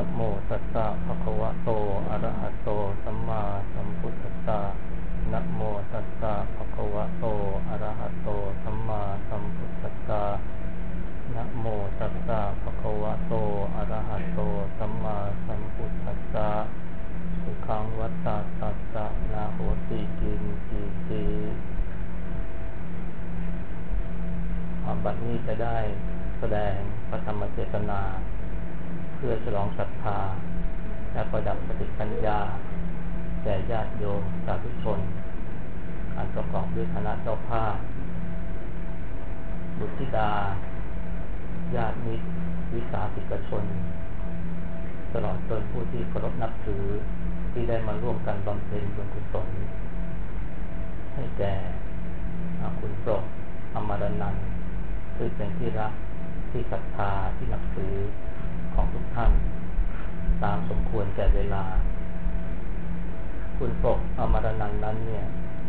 โมตัสสะภะคะวะโตอะระหะโตสัมมาสัมพุทธัสสะนะโมตัสสะภะคะวะโตอะระหะโตสัมมาสัมพุทธัสสะนะโมตัสสะภะคะวะโตอะระหะโตสัมมาสัมพุทธัสสะสุขังวัฏฏะตัสสะนะโหติกินจิติบัดนี้จะได้แสดงพระธรรมเทศนาเพื่อฉลองศรัทธาและประดับปฏิปัญญาแก่ญาติโยมสาธุชนอันประกอบด้วยคณะเจ้าภาพบุตรธิดาญาติมิตรวิสาหกิจชนตลอดจนผู้ที่เคารพนับถือที่ได้มาร่วมกันบำเพ็ญบุญกุศลให้แก่คุณโปรดอมรนันท์ซึ่งเป็นที่รักที่ศรัทธาที่นับถือของทุกท่านตามสมควรแก่เวลาคุณโปรดอมรนันท์นั้นเนี่ย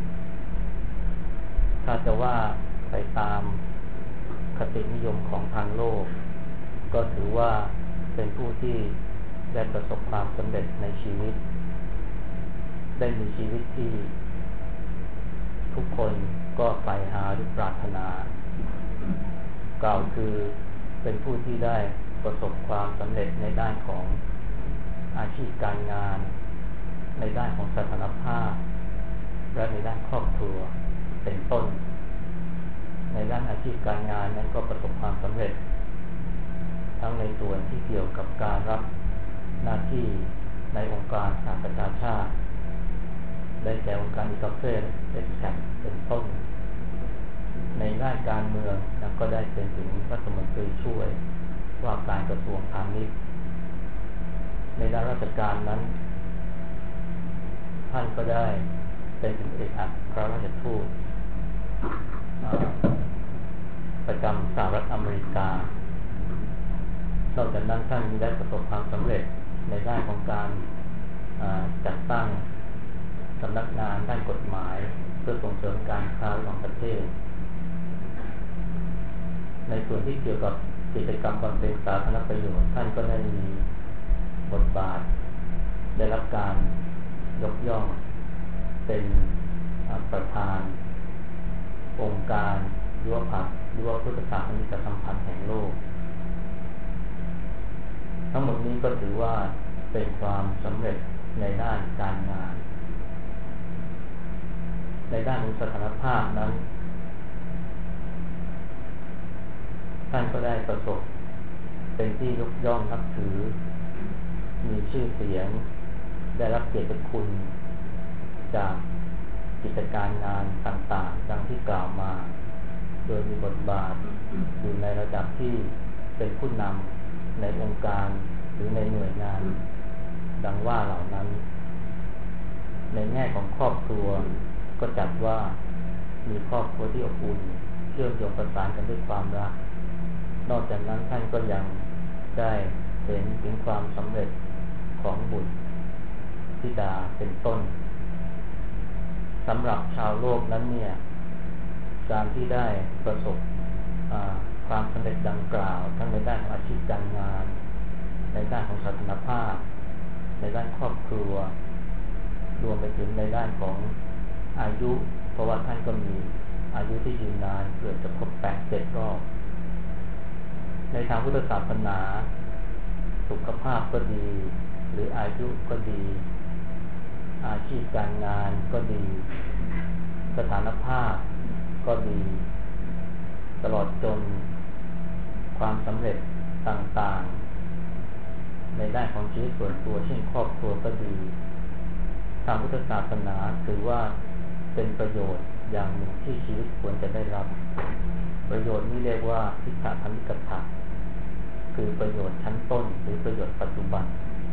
ถ้าจะว่าไปตามคตินิยมของทางโลกก็ถือว่าเป็นผู้ที่ได้ประสบความสำเร็จในชีวิตได้มีชีวิตที่ทุกคนก็ใฝ่หาหรือปรารถนากล่าวคือเป็นผู้ที่ได้ประสบความสำเร็จในด้านของอาชีพการงานในด้านของสถานภาพและในด้านครอบครัวเป็นต้นในด้านอาชีพการงานนั้นก็ประสบความสำเร็จทั้งในส่วนที่เกี่ยวกับการรับหน้าที่ในองค์การสหประชาชาติได้แก่องค์การอิตาเฟสเป็นแขกเป็นต้นในด้านการเมืองก็ได้เป็นถึงรัฐมนตรีช่วยว่าการกระทรวงพาณิชย์ในด้านราชการนั้นท่านก็ได้เป็นถึงเอกอัครราชทูตประจำสหรัฐอเมริกานอกจากนั้นท่านได้ประสบความสำเร็จในด้านของการจัดตั้งสำนักงานด้านกฎหมายเพื่อส่งเสริมการค้าระหว่างประเทศในส่วนที่เกี่ยวกับกิจกรรมบำเพ็ญสาธารณประโยชน์ท่านก็ได้มีบทบาทได้รับการยกย่องเป็นประธานองค์การยุวพัฒน์ยุวพุทธศาสนิกสัมพันธ์แห่งโลกทั้งหมดนี้ก็ถือว่าเป็นความสำเร็จในด้านการงานในด้านของสถานภาพนั้นท่านก็ได้ประสบเป็นที่ยกย่องนับถือมีชื่อเสียงได้รับเกียรติคุณจากกิจการงานต่างๆดังที่กล่าวมาโดยมีบทบาทอยู่ในระดับที่เป็นผู้นำในองค์การหรือในหน่วยงานดังว่าเหล่านั้นในแง่ของครอบครัวก็จัดว่ามีครอบครัวที่อบอุ่นเชื่อมโยงประสานกันด้วยความรักนอกจากนั้นท่านก็ยังได้เห็นถึงความสำเร็จของบุตรธิดาเป็นต้นสำหรับชาวโลกนั้นเนี่ยการที่ได้ประสบความสำเร็จดังกล่าวทั้งในด้านของอาชีพการงานในด้านของสถานภาพในด้านครอบครัวรวมไปถึงในด้านของอายุเพราะว่าท่านก็มีอายุที่ยืนนานเกือบจะครบ8-7 รอบในทางพุทธศาสนาสุขภาพก็ดีหรืออายุก็ดีอาชีพการงานก็ดีสถานภาพก็ดีตลอดจนความสำเร็จต่างๆในด้านของชีวิตส่วนตัวเช่นครอบครัวก็ดีทางพุทธศาสนาถือว่าเป็นประโยชน์อย่างหนึ่งที่ชีวิตควรจะได้รับประโยชน์นี้เรียกว่าทิฏฐธรรมิกถะคือประโยชน์ชั้นต้นหรือประโยชน์ปัจจุบัน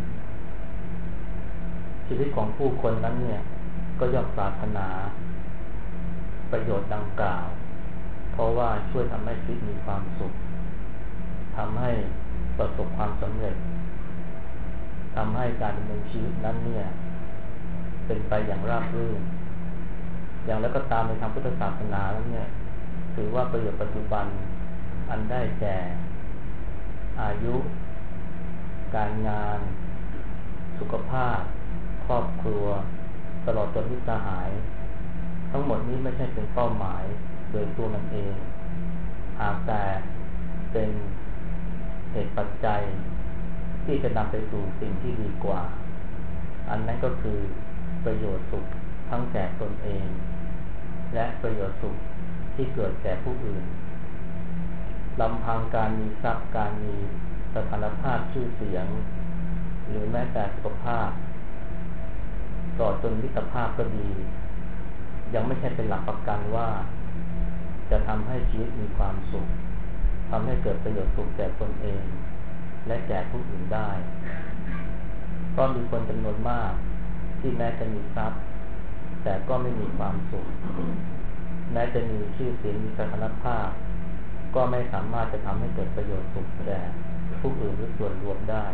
ชีวิตของผู้คนนั้นเนี่ยก็ย่อมปรารถนาประโยชน์ดังกล่าวเพราะว่าช่วยทำให้ชีวิตมีความสุขทำให้ประสบความสำเร็จทำให้การดำเนินชีวิตนั้นเนี่ยเป็นไปอย่างราบรื่นอย่างแล้วก็ตามในทางพุทธศาสนานั้นเนี่ยถือว่าประโยชน์ปัจจุบันอันได้แก่อายุการงานสุขภาพครอบครัวตลอดจนมิตรสหายทั้งหมดนี้ไม่ใช่เป็นเป้าหมายโดยตัวมันเองหากแต่เป็นเหตุปัจจัยที่จะนำไปสู่สิ่งที่ดีกว่าอันนั้นก็คือประโยชน์สุขทั้งแก่ตนเองและประโยชน์สุขที่เกิดแก่ผู้อื่นลำพังการมีทรัพย์การมีสถานภาพชื่อเสียงหรือแม้แต่สุขภาพต่อจนมิตรภาพก็ดียังไม่ใช่เป็นหลักประกันว่าจะทำให้ชีวิตมีความสุขทำให้เกิดประโยชน์สุขแก่ตนเองและแก่ผู้อื่นได้ก็มีคนจำนวนมากที่แม้จะมีทรัพย์แต่ก็ไม่มีความสุขแม้จะมีชื่อเสียงมีสถานภาพก็ไม่สามารถจะทำให้เกิดประโยชน์สุขแก่ผู้อื่นหรือส่วนรวมได้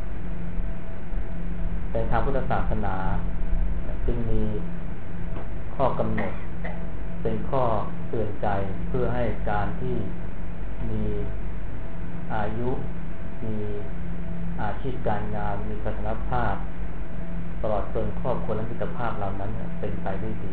แต่ทางพุทธศาสนาจึงมีข้อกำหนดเป็นข้อเตือนใจเพื่อให้การที่มีอายุมีอาชีพการงานมีสถานภาพตลอดจนครอบครัวและมิตรภาพเหล่านั้นเป็นไปได้ดี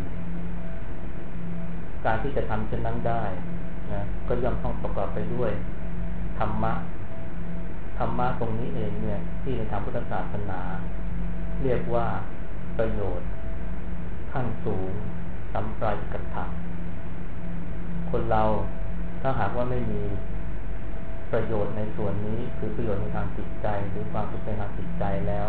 การที่จะทำเช่นนั้นได้นะก็ย่อมต้องประกอบไปด้วยธรรมะตรงนี้เองเนี่ยที่ในทางพุทธศาสนาเรียกว่าประโยชน์ขั้นสูงสัมปรายกัตถะคนเราถ้าหากว่าไม่มีประโยชน์ในส่วนนี้คือประโยชน์ในทางจิตใจหรือความสุขในทางจิตใจแล้ว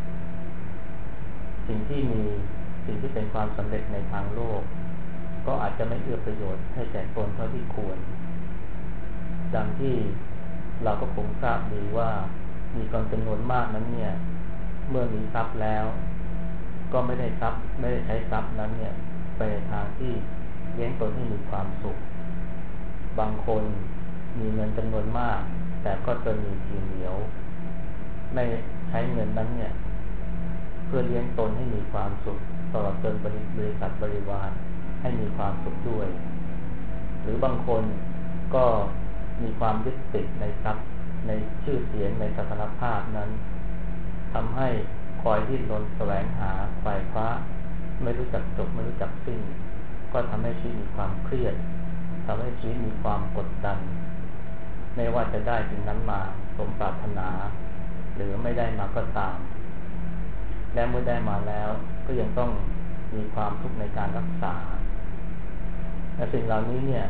สิ่งที่เป็นความสำเร็จในทางโลกก็อาจจะไม่เอื้อประโยชน์ให้แก่ตนเท่าที่ควรดังที่เราก็คงทราบดีว่ามีคนจำนวนมากนั้นเนี่ยเมื่อมีทรัพย์แล้วก็ไม่ได้ใช้ทรัพย์นั้นเนี่ยไปในทางที่เลี้ยงตนให้มีความสุขบางคนมีเงินจำนวนมากแต่ก็จะมีทีเหนียวไม่ใช้เงินนั้นเนี่ยเพื่อเลี้ยงตนให้มีความสุขตลอดจนบริษัทบริวารให้มีความสุขด้วยหรือบางคนก็มีความยึดติดในทรัพย์ในชื่อเสียงในสถานภาพนั้นทำให้คอยดิ้นรนแสวงหาไขว่คว้าไม่รู้จักจบไม่รู้จักสิ้นก็ทำให้ชีวิตมีความเครียดทำให้ชีวิตมีความกดดันไม่ว่าจะได้สิ่งนั้นมาสมปรารถนาหรือไม่ได้มาก็ตามและเมื่อได้มาแล้วก็ยังต้องมีความทุกข์ในการรักษาและสิ่งเหล่านี้เนี่ย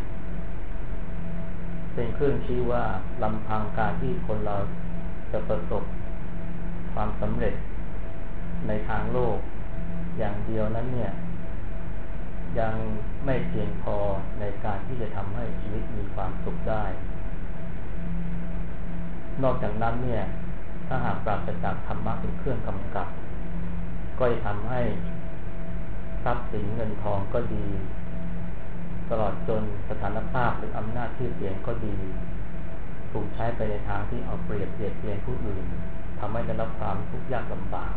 เป็นเครื่องชี้ว่าลำพังการที่คนเราจะประสบความสำเร็จในทางโลกอย่างเดียวนั้นเนี่ยยังไม่เพียงพอในการที่จะทำให้ชีวิตมีความสุขได้นอกจากนั้นเนี่ยถ้าหากปราศจากธรรมะเป็นเครื่องกำกับก็จะทำให้ทรัพย์สินเงินทองก็ดีตลอดจนสถานภาพหรืออำนาจชื่อเสียงก็ดีถูกใช้ไปในทางที่เอาเปรียบเทียบเทียนผู้อื่นทำให้ได้รับความทุกข์ยากลำบาก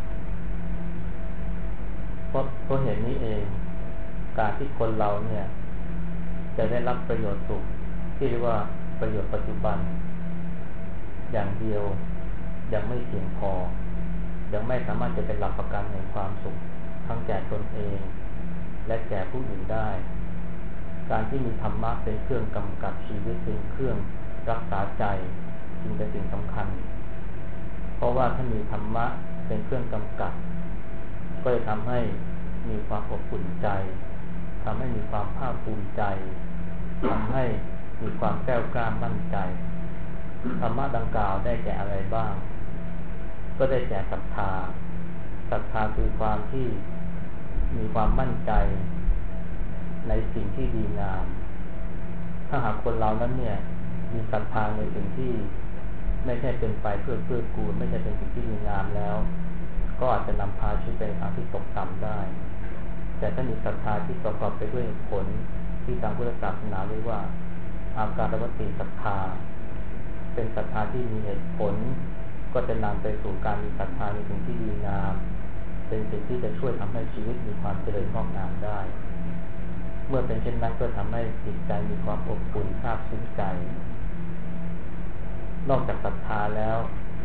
เพราะเหตุนี้เองการที่คนเราเนี่ยจะได้รับประโยชน์สุขที่เรียกว่าประโยชน์ปัจจุบันอย่างเดียวยังไม่เพียงพอยังไม่สามารถจะเป็นหลักประกันแห่งความสุขทั้งแก่ตนเองและแก่ผู้อื่นได้การที่มีธรรมะเป็นเครื่องกำกับชีวิตเป็นเครื่องรักษาใจจึงเป็นสิ่งสำคัญเพราะว่าถ้ามีธรรมะเป็นเครื่องกำกับก็จะทำให้มีความอบอุ่นใจทำให้มีความภาคภูมิใจทำให้มีความแกล้วกล้ามั่นใจธรรมะดังกล่าวได้แก่อะไรบ้างก็ได้แก่ศรัทธาคือความที่มีความมั่นใจในสิ่งที่ดีงามถ้าหากคนเรานั้นเนี่ยมีศรัทธาในสิ่งที่ไม่ใช่เป็นไปเพื่อกูลไม่ใช่เป็นสิ่งที่ดีงามแล้วก็อาจจะนำพาชีวิตไปทางที่ตกต่ำได้แต่ถ้ามีศรัทธาที่ประกอบไปด้วยผลที่ทางพุทธศาสนาเรียกว่าอาการวัตติศรัทธาเป็นศรัทธาที่มีเหตุผลก็จะนำไปสู่การมีศรัทธาในสิ่งที่ดีงามเป็นสิ่งที่จะช่วยทำให้ชีวิตมีความเจริญงอกงามได้เมื่อเป็นเช่นนั้นก็ทำให้จิตใจมีความอบอุ่นซาบซึ้งใจนอกจากศรัทธาแล้ว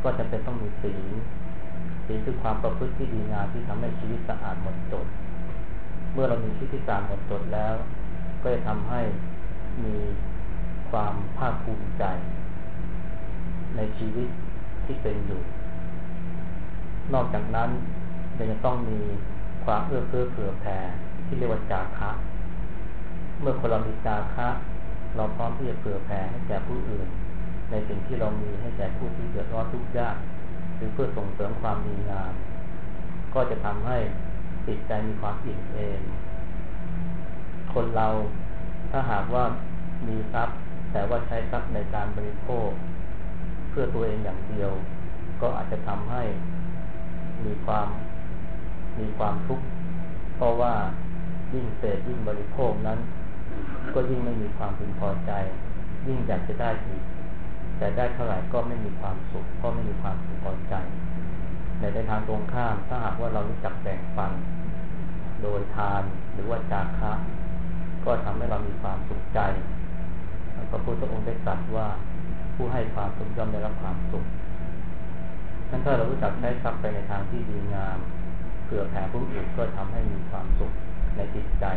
ก็จำเป็นต้องมีศีลคือความประพฤติที่ดีงามที่ทำให้ชีวิตสะอาดหมดจดเมื่อเรามีชีวิตที่สะอาดหมดจดแล้วก็จะทำให้มีความภาคภูมิใจในชีวิตที่เป็นอยู่นอกจากนั้นยังจะต้องมีความเอื้อเฟื้อเผื่อแผ่ที่เรียกว่าจาคะเมื่อคนเรามีจาคะเราพร้อมที่จะเผื่อแผ่ให้แก่ผู้อื่นในสิ่งที่เรามีให้แก่ผู้ที่เดือดร้อนทุกข์ยากหรือเพื่อส่งเสริมความดีงามก็จะทำให้จิตใจมีความอิ่มเอมคนเราถ้าหากว่ามีทรัพย์แต่ว่าใช้ทรัพย์ในการบริโภคเพื่อตัวเองอย่างเดียวก็อาจจะทำให้มีความทุกข์เพราะว่ายิ่งเสพยิ่งบริโภคนั้นก็ยิ่งไม่มีความพึงพอใจยิ่งอยากจะได้อีกแต่ได้เท่าไหร่ก็ไม่มีความสุขเพราะไม่มีความพึงพอใจในทางตรงข้ามถ้าหากว่าเรารู้จักแบ่งปันโดยทานหรือว่าจาคะก็ทำให้เรามีความสุขใจพระพุทธองค์ได้ตรัสว่าผู้ให้ความสุขย่อมได้รับความสุขนั้นถ้าเรารู้จักใช้ทรัพย์ไปในทางที่ดีงามเผื่อแผ่ผู้อื่นก็ทำให้มีความสุขในจิตใจ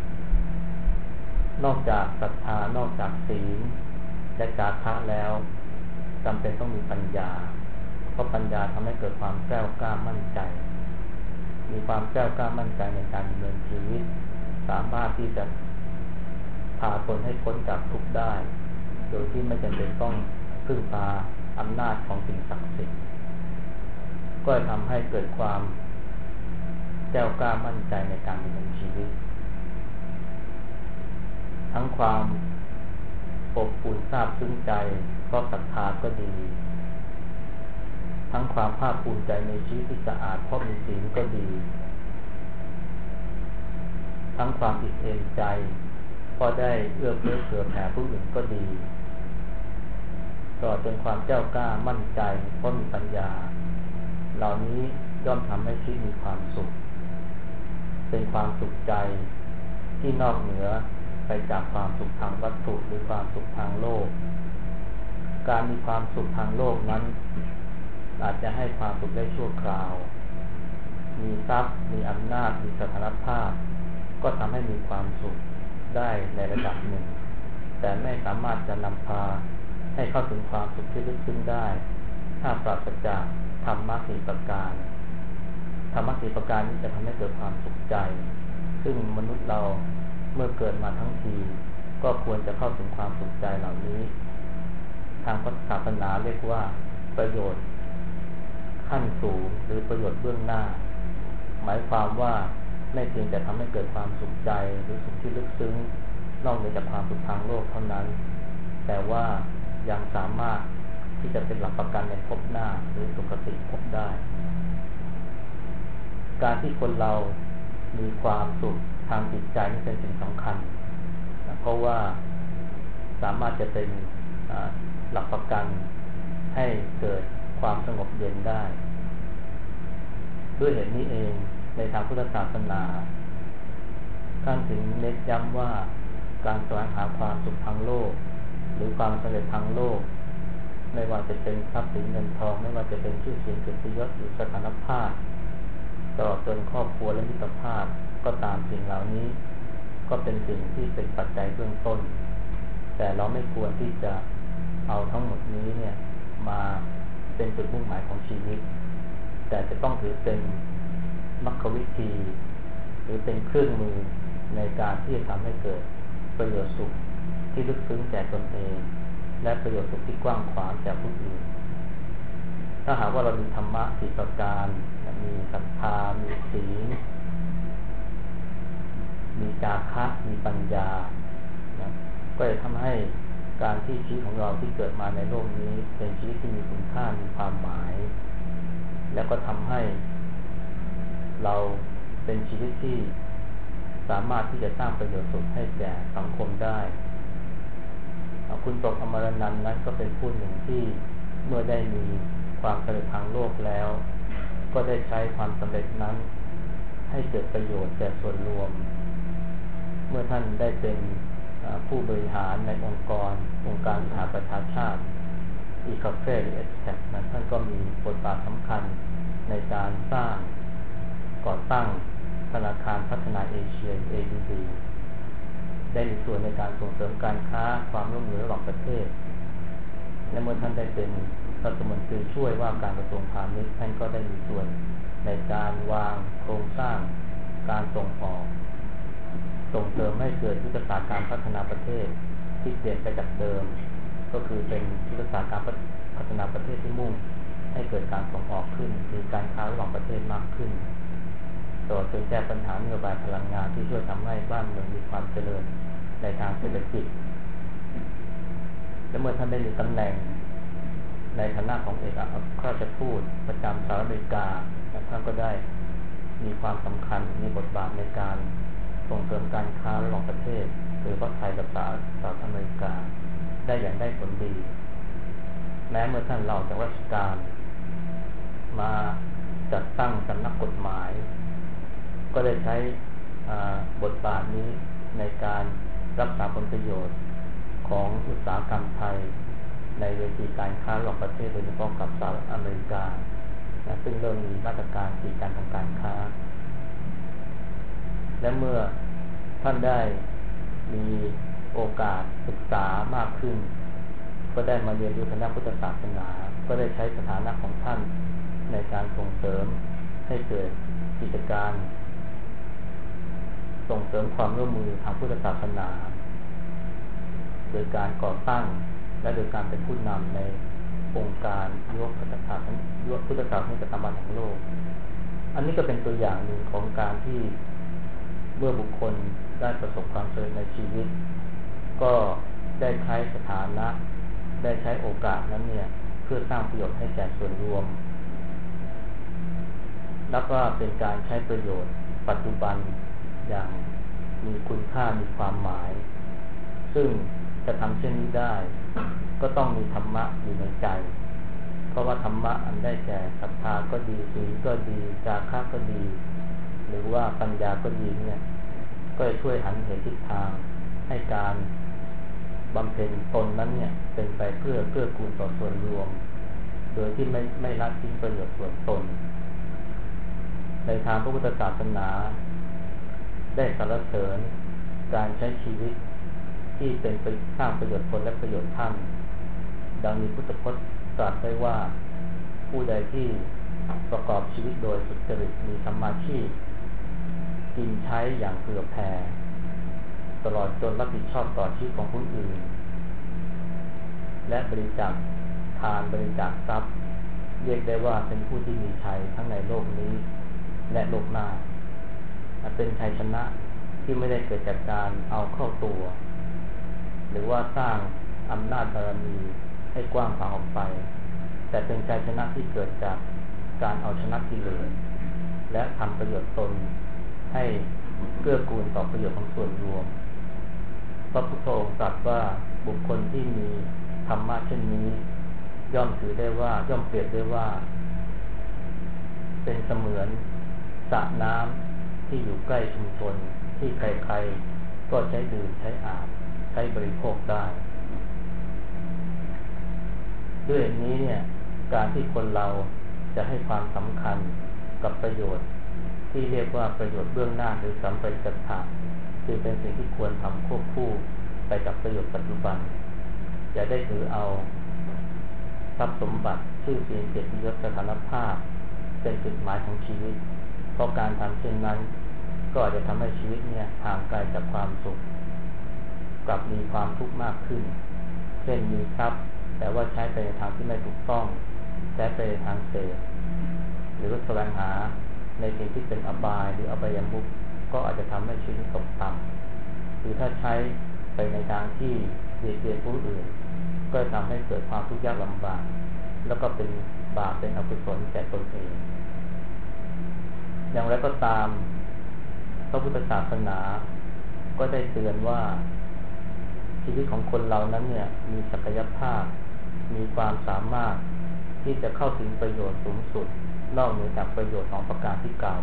นอกจากศรัทธานอกจากศีลและจาคะแล้วจำเป็นต้องมีปัญญาเพราะปัญญาทำให้เกิดความแกล้วกล้ามั่นใจมีความแกล้วกล้ามั่นใจในการดำเนินชีวิตสามารถที่จะพาตนให้พ้นจากทุกข์ได้โดยที่ไม่จำเป็นต้องพึ่งพาอำนาจของสิ่งศักดิ์สิทธิ์ก็จะทำให้เกิดความแกล้วกล้ามั่นใจในการดำเนินชีวิตทั้งความอบอุ่นซาบซึ้งใจเพราะศรัทธาก็ดีทั้งความภาคภูมิใจในชีวิตที่สะอาดเพราะมีศีลก็ดีทั้งความอิ่มเอมใจเพราะได้เอื้อเฟื้อเผื่อแผ่ผู้อื่นก็ดีตลอดจนความแกล้วกล้ามั่นใจเพราะมีปัญญาเหล่านี้ย่อมทำให้ชีวิตมีความสุขเป็นความสุขใจที่นอกเหนือไปจากความสุขทางวัตถุหรือความสุขทางโลกการมีความสุขทางโลกนั้นอาจจะให้ความสุขได้ชั่วคราวมีทรัพย์มีอำนาจมีสถานภาพก็ทำให้มีความสุขได้ในระดับหนึ่งแต่ไม่สามารถจะนำพาให้เข้าถึงความสุขที่ลึกซึ้งได้ถ้าปราศจากธรรมะสี่ประการธรรมะสี่ประการนี้จะทำให้เกิดความสุขใจซึ่งมนุษย์เราเมื่อเกิดมาทั้งทีก็ควรจะเข้าถึงความสุขใจเหล่านี้ทางศาสนาเรียกว่าประโยชน์ขั้นสูงหรือประโยชน์เบื้องหน้าหมายความว่าไม่เพียงแต่ทำให้เกิดความสุขใจหรือสุขที่ลึกซึ้งนอกเหนือจากความสุขทางโลกเท่านั้นแต่ว่ายังสามารถที่จะเป็นหลักประกันในภพหน้าหรือสุคติภพได้การที่คนเรามีความสุขทางจิตใจนี่เป็นสิ่งสำคัญเพราะว่าสามารถจะเป็นหลักประกันให้เกิดความสงบเย็นได้ด้วยเหตุนี้เองในทางพุทธศาสนาท่านถึงเน้นย้ำว่าการแสวงหาความสุขทางโลกหรือความสำเร็จทางโลกไม่ว่าจะเป็นทรัพย์สินเงินทองไม่ว่าจะเป็นชื่อเสียงเกียรติยศหรือสถานภาพตลอดจนครอบครัวและมิตรภาพก็ตามสิ่งเหล่านี้ก็เป็นสิ่งที่เป็นปัจจัยเบื้องต้นแต่เราไม่ควรที่จะเอาทั้งหมดนี้เนี่ยมาเป็นจุดมุ่งหมายของชีวิตแต่จะต้องถือเป็นมรรควิธีหรือเป็นเครื่องมือในการที่จะทำให้เกิดประโยชน์สุขที่ลึกซึ้งแก่ตนเองและประโยชน์สุขที่กว้างขวางแก่ผู้อื่นถ้าหากว่าเรามีธรรมะสี่ประการมีศรัทธามีศีลมีจาคะมีปัญญาก็จะทำให้การที่ชีวิตของเราที่เกิดมาในโลกนี้เป็นชีวิตที่มีคุณค่ามีความหมายแล้วก็ทำให้เราเป็นชีวิตที่สามารถที่จะสร้างประโยชน์สุขให้แก่สังคมได้คุณตกอมรนันท์นั้นก็เป็นผู้หนึ่งที่เมื่อได้มีความสำเร็จทางโลกแล้วก็ได้ใช้ความสำเร็จนั้นให้เกิดประโยชน์แก่ส่วนรวมเมื่อท่านได้เป็นผู้บริหารในองค์การสหประชาชาติอีคาเฟ่หรือเอสแทนั้นท่านก็มีบทบาทสำคัญในการสร้างก่อตั้งธนาคารพัฒนาเอเชีย ADB ได้มีส่วนในการส่งเสริมการค้าความร่วมมือระหว่างประเทศและเมื่อท่านได้เป็นรัฐมนตรีช่วยว่าการกระทรวงพาณิชย์ท่านก็ได้มีส่วนในการวางโครงสร้างการส่งออกส่งเสริมให้เกิดยุทธศาสตร์การพัฒนาประเทศที่เปลี่ยนไปจากเดิมก็คือเป็นยุทธศาสตร์การพัฒนาประเทศที่มุ่งให้เกิดการส่งออกขึ้นมีการค้าระหว่างประเทศมากขึ้นต่อจนแก้ปัญหานโยบายพลังงานที่ช่วยทำให้บ้านเมืองมีความเจริญในทางเศรษฐกิจและเมื่อท่านได้มีตำแหน่งในฐานะของเอกอัครราชทูตประจำสหรัฐอเมริกาท่านก็ได้มีความสำคัญมีบทบาทในการส่งเสริมการค้าระหว่างประเทศโดยเฉพาะไทยกับสหรัฐอเมริกาได้อย่างได้ผลดีแม้เมื่อท่านเราจากราชการมาจัดตั้งสำนักกฎหมายก็ได้ใช้บทบาทนี้ในการรักษาผลประโยชน์ของอุตสาหกรรมไทยในเวทีการค้าระหว่างประเทศโดยเฉพาะกับสหรัฐอเมริกาซึ่งเริ่มมีมาตรการกีดกันทางการค้าและเมื่อท่านได้มีโอกาสศึกษามากขึ้นก็ได้มาเรียนรู้ทางด้านพุทธศาสนาก็ได้ใช้สถานะของท่านในการส่งเสริมให้เกิดกิจการส่งเสริมความร่วมมือทางพุทธศาสนาโดยการก่อตั้งและโดยการเป็นผู้นำในองค์การยกพุทธศาสนิกธรรมของโลกอันนี้ก็เป็นตัวอย่างหนึ่งของการที่เมื่อบุคคลได้ประสบความสำเร็จในชีวิตก็ได้ใช้สถานะได้ใช้โอกาสนั้นเนี่ยเพื่อสร้างประโยชน์ให้แก่ส่วนรวมแล้วก็เป็นการใช้ประโยชน์ปัจจุบันอย่างมีคุณค่ามีความหมายซึ่งจะทำเช่นนี้ได้ก็ต้องมีธรรมะอยู่ในใจเพราะว่าธรรมะอันได้แก่ศรัทธาก็ดีศีลก็ดีจาคะก็ดีหรือว่าปัญญาก็ดีเนี่ยก็จะช่วยหันเหทิศทางให้การบำเพ็ญตนนั้นเนี่ยเป็นไปเพื่อเกื้อกูลต่อส่วนรวมโดยที่ไม่ละทิ้งประโยชน์ส่วนตนในทางพระพุทธศาสนาได้สรรเสริญการใช้ชีวิตที่เป็นไปสร้างประโยชน์ตนและประโยชน์ท่านดังมีพุทธพจน์ตรัสไว้ว่าผู้ใดที่ประกอบชีวิตโดยสุจริตมีสัมมาชีพกินใช้อย่างเผื่อแผ่ตลอดจนรับผิดชอบต่อชีวิตของผู้อื่นและบริจาคทานบริจาคทรัพย์เรียกได้ว่าเป็นผู้ที่มีชัยทั้งในโลกนี้และโลกหน้าเป็นชัยชนะที่ไม่ได้เกิดจากการเอาเข้าตัวหรือว่าสร้างอำนาจบารมีให้กว้างขวางออกไปแต่เป็นชัยชนะที่เกิดจากการเอาชนะกิเลสและทำประโยชน์ตนให้เกื้อกูลต่อประโยชน์ของส่วนรวมพระพุทธองค์ตรัสว่าบุคคลที่มีธรรมะเช่นนี้ย่อมถือได้ว่าย่อมเปรียบได้ว่าเป็นเสมือนสระน้ำที่อยู่ใกล้ชุมชนที่ใครๆก็ใช้ดื่มใช้อาบใช้บริโภคได้ด้วยนี้เนี่ยการที่คนเราจะให้ความสำคัญกับประโยชน์ที่เรียกว่าประโยชน์เบื้องหน้าหรือสัมปริกัตถะจึงเป็นสิ่งที่ควรทำควบคู่ไปกับประโยชน์ปัจจุบันอย่าได้ถือเอาทรัพย์สมบัติชื่อเสียงเกียรติยศสถานภาพเป็นจุดหมายของชีวิตเพราะการทำเช่นนั้นก็อาจจะทำให้ชีวิตเนี่ยห่างไกลจากความสุขกลับมีความทุกข์มากขึ้นเช่นมีทรัพย์แต่ว่าใช้ไปในทางที่ไม่ถูกต้องใช้ไปในทางเสพหรือแสวงหาในสิ่งที่เป็นอบายหรืออบายมุขก็อาจจะทำให้ชีวิตตกต่ำหรือถ้าใช้ไปในทางที่เบียดเบียนผู้อื่นก็ทำให้เกิดความทุกข์ยากลำบากแล้วก็เป็นบาปเป็นอกุศลแก่ตนเองอย่างไรก็ตามพระพุทธศาสนาก็ได้เตือนว่าชีวิตของคนเรานั้นเนี่ยมีศักยภาพมีความสามารถที่จะเข้าถึงประโยชน์สูงสุดนอกเหนือจากประโยชน์ของประการที่กล่าว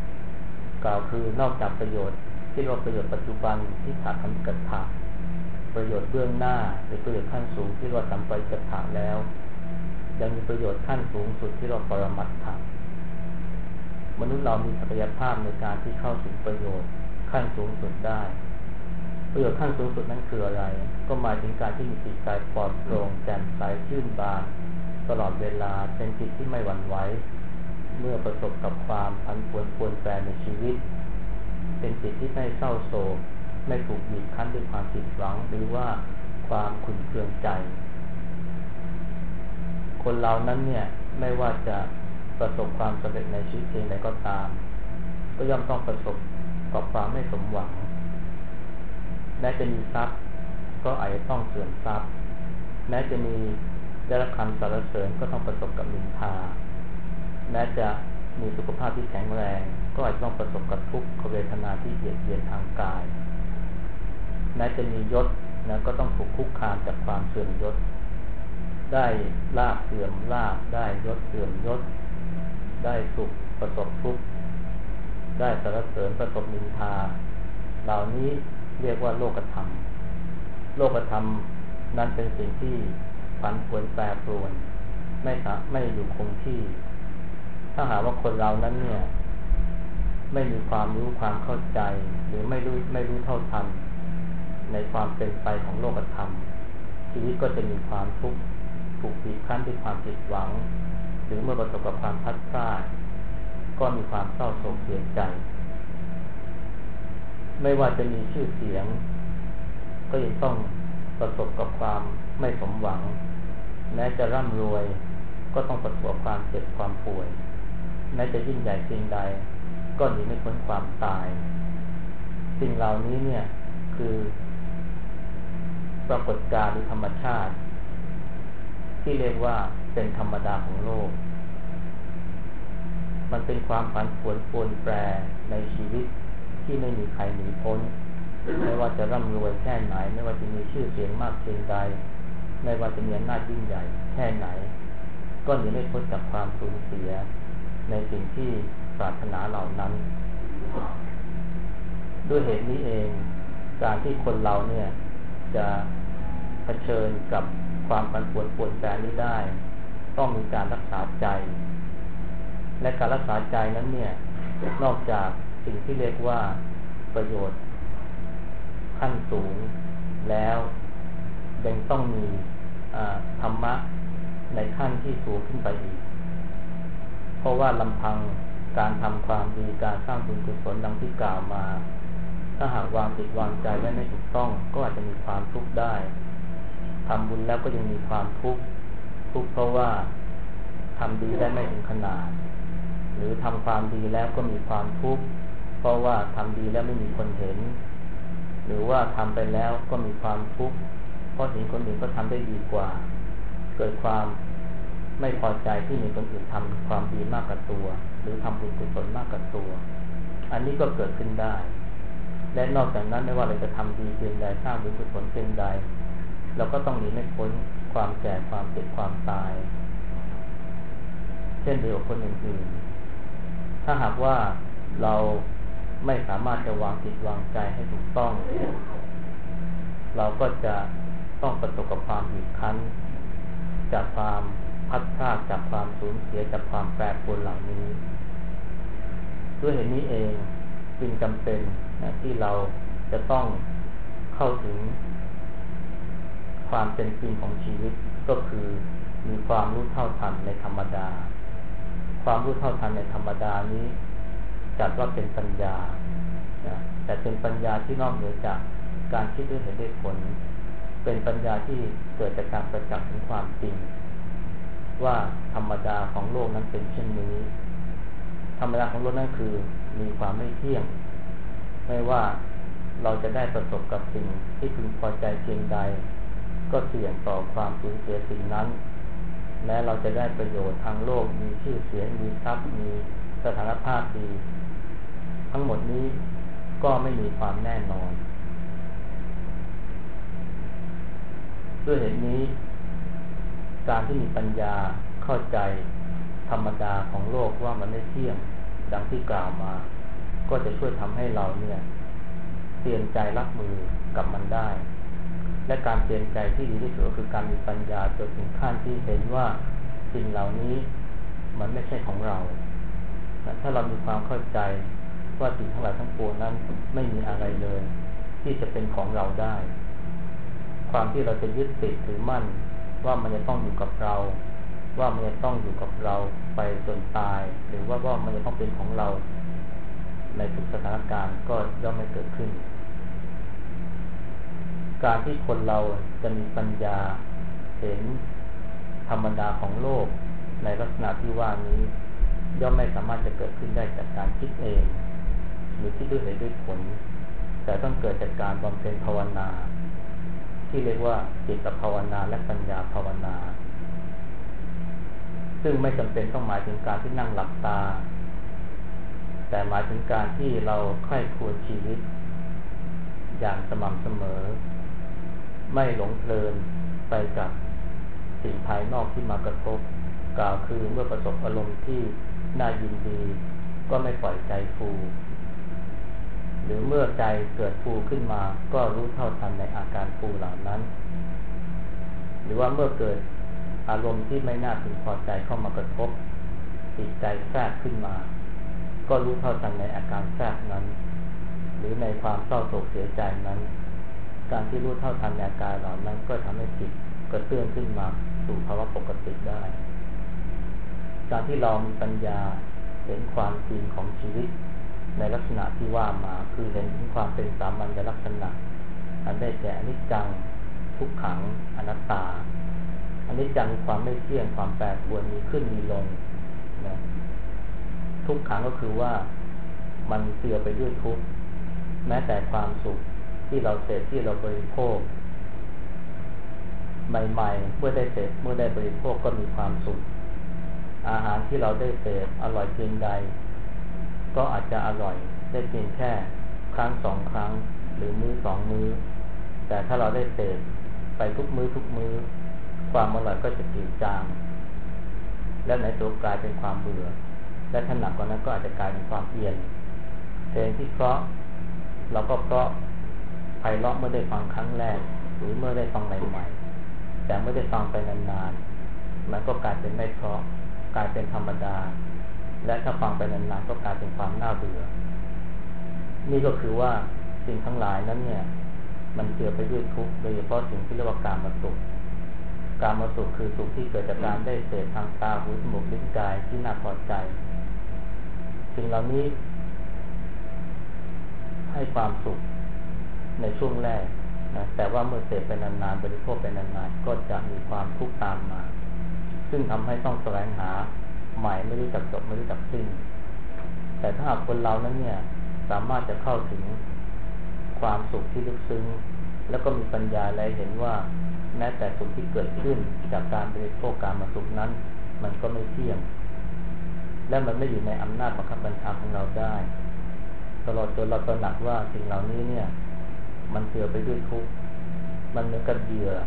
มากล่าวคือนอกจากประโยชน์ที่เรียกว่าประโยชน์ปัจจุบันที่ถาคำกัตถะประโยชน์เบื้องหน้าหรือประโยชน์ขั้นสูงที่เราทำไปจะผ่านแล้วยังมีประโยชน์ขั้นสูงสุดที่เราปรมัตถ์มนุษย์เรามีศักยภาพในการที่เข้าถึงประโยชน์ขั้นสูงสุดได้ประโยชน์ขั้นสูงสุดนั้นคืออะไรก็หมายถึงการที่มีจิตใจปลอดโปร่งแจ่มใสชื่นบานตลอดเวลาเป็นจิตที่ไม่หวั่นไหวเมื่อประสบกับความผันผวนเปลี่ยนแปลงในชีวิตเป็นจิตที่ไม่เศร้าโศกไม่ถูกบีบคั้นด้วยความผิดหวังหรือว่าความขุ่นเคืองใจคนเรานั้นเนี่ยไม่ว่าจะประสบความสำเร็จในชีวิตเพียงใดก็ตามก็ย่อมต้องประสบกับความไม่สมหวังแม้จะมีทรัพย์ก็อาจจะต้องเสื่อมทรัพย์แม้จะมีได้รับคำสรรเสริญก็ต้องประสบกับนินทาแม้จะมีสุขภาพที่แข็งแรงก็อาจจะต้องประสบกับทุกขเวทนาที่เบียดเบียนทางกายแม้จะมียศนะก็ต้องถูกคุกคามจากความเสื่อมยศได้ลาภเสื่อมลาภได้ยศเสื่อมยศได้สุขประสบทุกข์ได้สรรเสริญประสบนินทาเหล่านี้เรียกว่าโลกธรรมโลกธรรมนั้นเป็นสิ่งที่ผันผวนแปรปรวนไม่อยู่คงที่ถ้าหากว่าคนเรานั้นเนี่ยไม่มีความรู้ความเข้าใจหรือไม่รู้เท่าทันในความเป็นไปของโลกธรรมชีวิตก็จะมีความทุกข์ถูกบีบคั้นด้วยความผิดหวังหรือเมื่อประสบกับความพัดพลาดก็มีความเศร้าโศกเสียใจไม่ว่าจะมีชื่อเสียงก็ยังต้องประสบกับความไม่สมหวังแม้จะร่ำรวยก็ต้องประสบความเจ็บความป่วยแม้จะยิ่งใหญ่เพียงใดก็หนีไม่พ้นความตายสิ่งเหล่านี้เนี่ยคือปรากฏการณ์หรือธรรมชาติที่เรียกว่าเป็นธรรมดาของโลกมันเป็นความผันผวนปรวนแปรในชีวิตที่ไม่มีใครหนีพ้นไม่ว่าจะร่ำรวยแค่ไหนไม่ว่าจะมีชื่อเสียงมากเพียงใดไม่ว่าจะมีอำนาจยิ่งใหญ่แค่ไหนก็หนีไม่พ้นจากความสูญเสียในสิ่งที่ปรารถนาเหล่านั้นด้วยเหตุนี้เองการที่คนเราเนี่ยจะเผชิญกับความผันผวนปรวนแปรนี้ได้ต้องมีการรักษาใจและการรักษาใจนั้นเนี่ยนอกจากสิ่งที่เรียกว่าประโยชน์ขั้นสูงแล้วยังต้องมีธรรมะในขั้นที่สูงขึ้นไปอีกเพราะว่าลำพังการทำความดีการสร้างบุญกุศลดังที่กล่าวมาถ้าหากวางจิตวางใจไว้ไม่ถูกต้องก็อาจจะมีความทุกข์ได้ทำบุญแล้วก็ยังมีความทุกข์เพราะว่าทำดีได้ไม่ถึงขนาดหรือทำความดีแล้วก็มีความทุกข์เพราะว่าทำดีแล้วไม่มีคนเห็นหรือว่าทำไปแล้วก็มีความทุกข์เพราะเห็นคนอื่นก็ทำได้ดีกว่าเกิดความไม่พอใจที่มีคนอื่นทำความดีมากกว่าตัวหรือทำบุญกุศลมากกว่าตัวอันนี้ก็เกิดขึ้นได้และนอกจากนั้นไม่ว่าเราจะทำดีเพียงใดสร้างบุญกุศลเพียงใดเราก็ต้องหนีไม่พ้นความแก่ความเจ็บความตายเช่นเดียวกับคนอื่นๆถ้าหากว่าเราไม่สามารถจะวางจิตวางใจให้ถูกต้องเราก็จะต้องประสบกับความบีบคั้นจากความพัดพลาดจากความสูญเสียจากความแปรปรวนเหล่านี้ด้วยเหตุนี้เองจึงจำเป็นที่เราจะต้องเข้าถึงความเป็นจริงของชีวิตก็คือมีความรู้เท่าทันในธรรมดาความรู้เท่าทันในธรรมดานี้จัดว่าเป็นปัญญาแต่เป็นปัญญาที่นอกเหนือจากการคิดด้วยเหตุด้วยผลเป็นปัญญาที่เกิดจากการประจักษ์ถึงความจริงว่าธรรมดาของโลกนั้นเป็นเช่นนี้ธรรมดาของโลกนั้นคือมีความไม่เที่ยงไม่ว่าเราจะได้ประสบกับสิ่งที่พึงพอใจเพียงใดก็เสี่ยงต่อความสูญเสียสิ่งนั้นแม้เราจะได้ประโยชน์ทางโลกมีชื่อเสียงมีทรัพย์มีสถานภาพดีทั้งหมดนี้ก็ไม่มีความแน่นอนด้วยเหตุนี้การที่มีปัญญาเข้าใจธรรมดาของโลกว่ามันไม่เที่ยงดังที่กล่าวมาก็จะช่วยทำให้เราเนี่ยเตรียมใจรับมือกับมันได้แและการเปลี่ยนใจที่ดีที่สุดก็คือการมีปัญญาจนถึงขั้นที่เห็นว่าสิ่งเหล่านี้มันไม่ใช่ของเราถ้าเรามีความเข้าใจว่าสิ่งทั้งหลายทั้งปวงนั้นไม่มีอะไรเลยที่จะเป็นของเราได้ความที่เราจะยึดติดถือมั่นว่ามันจะต้องอยู่กับเราว่ามันจะต้องอยู่กับเราไปจนตายหรือว่ามันจะต้องเป็นของเราในทุกสถานการณ์ก็ย่อมไม่เกิดขึ้นการที่คนเราจะมีปัญญาเห็นธรรมดาของโลกในลักษณะที่ว่านี้ย่อมไม่สามารถจะเกิดขึ้นได้จากการคิดเองหรือคิดด้วยเหตุด้วยผลแต่ต้องเกิดจากการบำเพ็ญภาวนาที่เรียกว่าจิตภาวนาและปัญญาภาวนาซึ่งไม่จำเป็นต้องหมายถึงการที่นั่งหลับตาแต่หมายถึงการที่เราใคร่ครวญชีวิตอย่างสม่ำเสมอไม่หลงเพลินไปกับสิ่งภายนอกที่มากระทบกล่าวคือเมื่อประสบอารมณ์ที่น่ายินดีก็ไม่ปล่อยใจฟูหรือเมื่อใจเกิดฟูขึ้นมาก็รู้เท่าทันในอาการฟูเหล่านั้นหรือว่าเมื่อเกิดอารมณ์ที่ไม่น่าพึงพอใจเข้ามากระทบจิตใจแทรกขึ้นมาก็รู้เท่าทันในอาการแทรกนั้นหรือในความเศร้าโศกเสียใจนั้นการที่รู้เท่าทันในอาการเหล่านั้นก็ทำให้จิตกระเตื้องขึ้นมาสู่ภาวะปกติได้การที่เรามีปัญญาเห็นความจริงของชีวิตในลักษณะที่ว่ามาคือเห็นถึงความเป็นสามัญลักษณะอันได้แก่อนิจจังทุกขังอนัตตาอนิจจังคือความไม่เที่ยงความแปรปรวนมีขึ้นมีลงนะทุกขังก็คือว่ามันเสื่อมไปด้วยทุกข์แม้แต่ความสุขที่เราเสพที่เราบริโภคใหม่ๆเมื่อได้เสพเมื่อได้บริโภคก็มีความสุขอาหารที่เราได้เสพอร่อยเพียงใดก็อาจจะอร่อยได้เพียงแค่ครั้งสองครั้งหรือมื้อสองมื้อแต่ถ้าเราได้เสพไปทุกมื้อความอร่อยก็จะจืดจางและในตัวกลายเป็นความเบื่อและถ้าหนักกว่านั้นก็อาจจะกลายเป็นความเอียนเพลงที่เพราะเราก็เพราะไพเราะเมื่อได้ฟังครั้งแรกหรือเมื่อได้ฟังใหม่ๆแต่เมื่อได้ฟังไปนานๆมันก็กลายเป็นไม่เพราะกลายเป็นธรรมดาและถ้าฟังไปนานๆก็กลายเป็นความน่าเบื่อนี่ก็คือว่าสิ่งทั้งหลายนั้นเนี่ยมันเจือไปด้วยทุกข์โดยเฉพาะสิ่งที่เรียกว่ากามสุขกามสุขคือสุขที่เกิดจากการได้เสพทางตาหูจมูกลิ้นกายที่น่าพอใจสิ่งเหล่านี้ให้ความสุขในช่วงแรกนะแต่ว่าเมื่อเสพไปนานๆบริโภคไปนานๆก็จะมีความทุกข์ตามมาซึ่งทำให้ต้องแสวงหาใหม่ไม่รู้จักจบไม่รู้จักสิ้นแต่ถ้าหากคนเรานั้นเนี่ยสามารถจะเข้าถึงความสุขที่ลึกซึ้งแล้วก็มีปัญญาและเห็นว่าแม้แต่สุขที่เกิดขึ้นจากการบริโภคกามสุขนั้นมันก็ไม่เที่ยงและมันไม่อยู่ในอำนาจบังคับบัญชาของเราได้ตลอดจนเราตระหนักว่าสิ่งเหล่านี้เนี่ยมันเจือไปด้วยทุกข์มันเหมือนกับเหยื่อ